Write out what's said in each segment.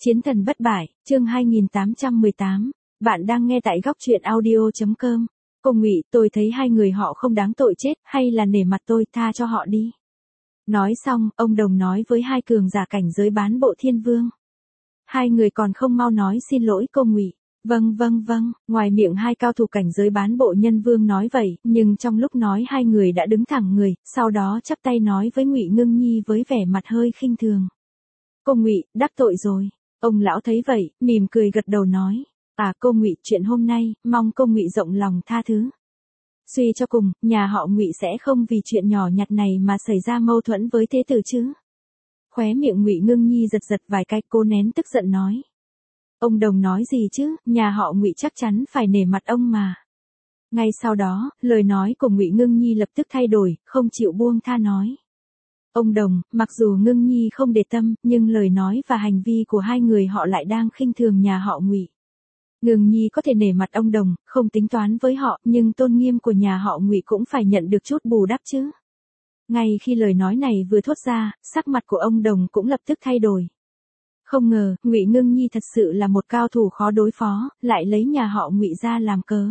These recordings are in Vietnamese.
Chiến thần bất bại, chương 2818. Bạn đang nghe tại góc truyện audio.com. Cô Ngụy, tôi thấy hai người họ không đáng tội chết, hay là nể mặt tôi tha cho họ đi. Nói xong, ông Đồng nói với hai cường giả cảnh giới bán bộ thiên vương. Hai người còn không mau nói xin lỗi cô Ngụy. Vâng, ngoài miệng hai cao thủ cảnh giới bán bộ nhân vương nói vậy, nhưng trong lúc nói hai người đã đứng thẳng người, sau đó chắp tay nói với Ngụy Ngưng Nhi với vẻ mặt hơi khinh thường. Cô Ngụy, đắc tội rồi. Ông lão thấy vậy, mỉm cười gật đầu nói. À cô Ngụy, chuyện hôm nay, mong cô Ngụy rộng lòng tha thứ. Suy cho cùng, nhà họ Ngụy sẽ không vì chuyện nhỏ nhặt này mà xảy ra mâu thuẫn với thế tử chứ. Khóe miệng Ngụy Ngưng Nhi giật vài cái, cô nén tức giận nói. Ông Đồng nói gì chứ, nhà họ Ngụy chắc chắn phải nể mặt ông mà. Ngay sau đó, lời nói của Ngụy Ngưng Nhi lập tức thay đổi, không chịu buông tha nói. Ông Đồng, mặc dù Ngưng Nhi không để tâm, nhưng lời nói và hành vi của hai người họ lại đang khinh thường nhà họ Ngụy. Ngưng Nhi có thể nể mặt ông Đồng, không tính toán với họ, nhưng tôn nghiêm của nhà họ Ngụy cũng phải nhận được chút bù đắp chứ. Ngay khi lời nói này vừa thốt ra, sắc mặt của ông Đồng cũng lập tức thay đổi. Không ngờ, Ngụy Ngưng Nhi thật sự là một cao thủ khó đối phó, lại lấy nhà họ Ngụy ra làm cớ.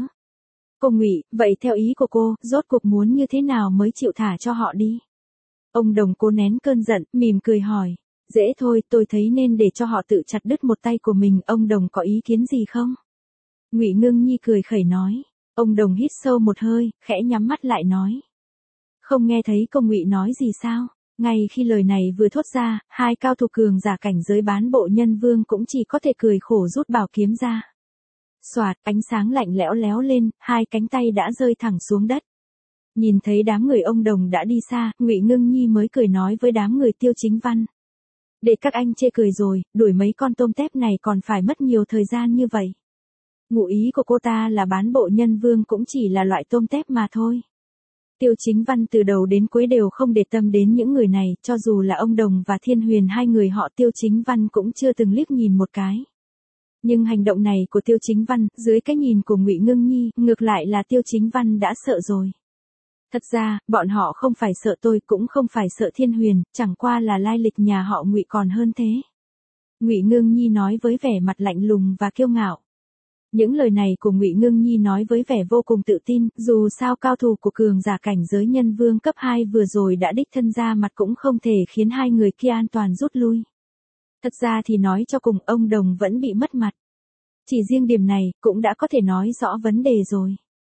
Cô Ngụy, vậy theo ý của cô, rốt cuộc muốn như thế nào mới chịu thả cho họ đi? Ông Đồng cố nén cơn giận, mỉm cười hỏi. Dễ thôi, tôi thấy nên để cho họ tự chặt đứt một tay của mình, ông Đồng có ý kiến gì không? Ngụy Ngưng Nhi cười khẩy nói. Ông Đồng hít sâu một hơi, khẽ nhắm mắt lại nói. Không nghe thấy cô Ngụy nói gì sao? Ngay khi lời này vừa thốt ra, hai cao thủ cường giả cảnh giới bán bộ nhân vương cũng chỉ có thể cười khổ rút bảo kiếm ra. Soạt, ánh sáng lạnh lẽo léo lên, hai cánh tay đã rơi thẳng xuống đất. Nhìn thấy đám người ông Đồng đã đi xa, Ngụy Ngưng Nhi mới cười nói với đám người Tiêu Chính Văn. Để các anh chê cười rồi, đuổi mấy con tôm tép này còn phải mất nhiều thời gian như vậy. Ngụ ý của cô ta là bán bộ nhân vương cũng chỉ là loại tôm tép mà thôi. Tiêu Chính Văn từ đầu đến cuối đều không để tâm đến những người này, cho dù là ông Đồng và Thiên Huyền hai người họ Tiêu Chính Văn cũng chưa từng liếc nhìn một cái. Nhưng hành động này của Tiêu Chính Văn, dưới cái nhìn của Ngụy Ngưng Nhi, ngược lại là Tiêu Chính Văn đã sợ rồi. Thật ra, bọn họ không phải sợ tôi, cũng không phải sợ Thiên Huyền, chẳng qua là lai lịch nhà họ Ngụy còn hơn thế. Ngụy Ngưng Nhi nói với vẻ mặt lạnh lùng và kiêu ngạo. Những lời này của Ngụy Ngưng Nhi nói với vẻ vô cùng tự tin, dù sao cao thủ của cường giả cảnh giới nhân vương cấp 2 vừa rồi đã đích thân ra mặt cũng không thể khiến hai người kia an toàn rút lui. Thật ra thì nói cho cùng, ông Đồng vẫn bị mất mặt. Chỉ riêng điểm này, cũng đã có thể nói rõ vấn đề rồi.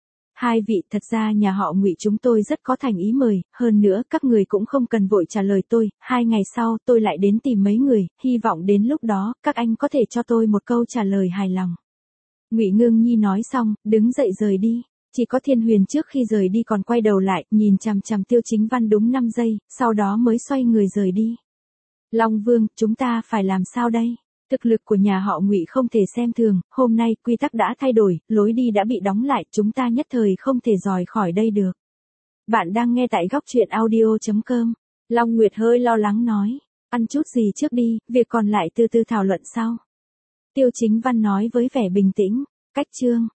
Hai vị, thật ra nhà họ Ngụy chúng tôi rất có thành ý mời, hơn nữa các người cũng không cần vội trả lời tôi, 2 ngày sau tôi lại đến tìm mấy người, hy vọng đến lúc đó, các anh có thể cho tôi một câu trả lời hài lòng. Ngụy Ngưng Nhi nói xong, đứng dậy rời đi. Chỉ có Thiên Huyền trước khi rời đi còn quay đầu lại, nhìn chằm chằm Tiêu Chính Văn đúng 5 giây, sau đó mới xoay người rời đi. Long Vương, chúng ta phải làm sao đây? Thực lực của nhà họ Ngụy không thể xem thường, hôm nay quy tắc đã thay đổi, lối đi đã bị đóng lại, chúng ta nhất thời không thể rời khỏi đây được. Bạn đang nghe tại góc truyện audio.com. Long Nguyệt hơi lo lắng nói, ăn chút gì trước đi, việc còn lại từ từ thảo luận sau. Tiêu Chính Văn nói với vẻ bình tĩnh, cách chương.